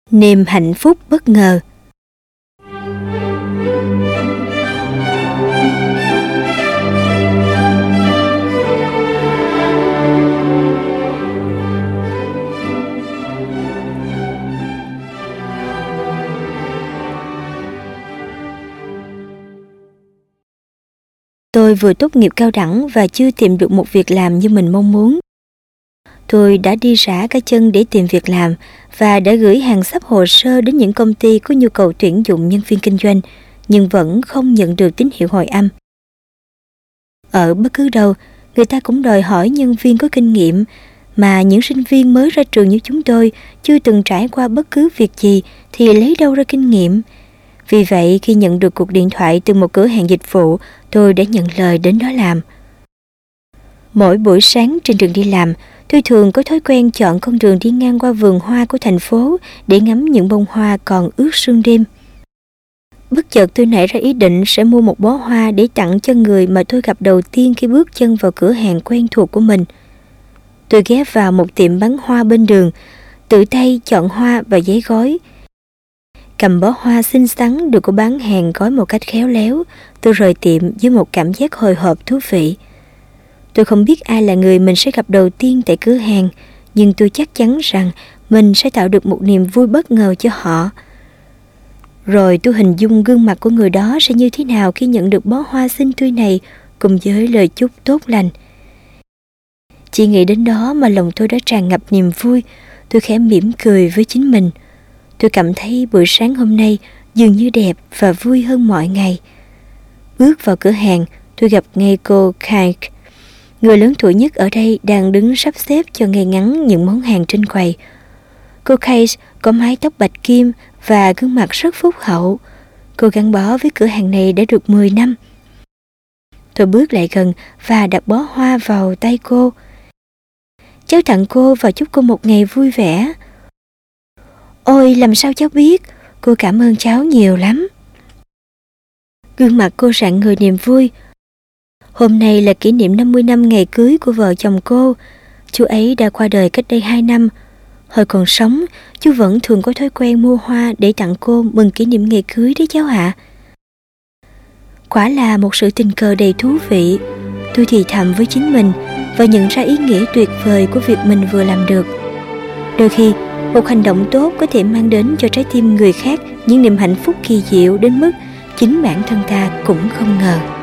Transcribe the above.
Niềm hạnh phúc bất ngờ. Tôi vừa tốt nghiệp cao đẳng và chưa tìm được một việc làm như mình mong muốn. Tôi đã đi rã cả chân để tìm việc làm và đã gửi hàng xấp hồ sơ đến những công ty có nhu cầu tuyển dụng nhân viên kinh doanh, nhưng vẫn không nhận được tín hiệu hồi âm. Ở bất cứ đâu, người ta cũng đòi hỏi nhân viên có kinh nghiệm, mà những sinh viên mới ra trường như chúng tôi chưa từng trải qua bất cứ việc gì thì lấy đâu ra kinh nghiệm. Vì vậy, khi nhận được cuộc điện thoại từ một cửa hàng dịch vụ, tôi đã nhận lời đến đó làm. Mỗi buổi sáng trên đường đi làm, tôi thường có thói quen chọn con đường đi ngang qua vườn hoa của thành phố để ngắm những bông hoa còn ướt sương đêm. Bất chợt tôi nảy ra ý định sẽ mua một bó hoa để tặng cho người mà tôi gặp đầu tiên khi bước chân vào cửa hàng quen thuộc của mình. Tôi ghé vào một tiệm bán hoa bên đường, tự tay chọn hoa và giấy gói. Cầm bó hoa xinh xắn được cô bán hàng gói một cách khéo léo, tôi rời tiệm với một cảm giác hồi hộp thú vị. Tôi không biết ai là người mình sẽ gặp đầu tiên tại cửa hàng, nhưng tôi chắc chắn rằng mình sẽ tạo được một niềm vui bất ngờ cho họ. Rồi tôi hình dung gương mặt của người đó sẽ như thế nào khi nhận được bó hoa xinh tươi này cùng với lời chúc tốt lành. Chỉ nghĩ đến đó mà lòng tôi đã tràn ngập niềm vui. Tôi khẽ mỉm cười với chính mình. Tôi cảm thấy buổi sáng hôm nay dường như đẹp và vui hơn mọi ngày. Bước vào cửa hàng, tôi gặp ngay cô Kate. Người lớn tuổi nhất ở đây đang đứng sắp xếp cho ngay ngắn những món hàng trên quầy. Cô Kate có mái tóc bạch kim và gương mặt rất phúc hậu. Cô gắn bó với cửa hàng này đã được 10 năm. Tôi bước lại gần và đặt bó hoa vào tay cô. Cháu tặng cô và chúc cô một ngày vui vẻ. Ôi, làm sao cháu biết? Cô cảm ơn cháu nhiều lắm. Gương mặt cô rạng ngời niềm vui. Hôm nay là kỷ niệm 50 năm ngày cưới của vợ chồng cô. Chú ấy đã qua đời cách đây 2 năm. Hồi còn sống, chú vẫn thường có thói quen mua hoa để tặng cô mừng kỷ niệm ngày cưới đấy cháu ạ. Quả là một sự tình cờ đầy thú vị. Tôi thì thầm với chính mình và nhận ra ý nghĩa tuyệt vời của việc mình vừa làm được. Đôi khi, một hành động tốt có thể mang đến cho trái tim người khác những niềm hạnh phúc kỳ diệu đến mức chính bản thân ta cũng không ngờ.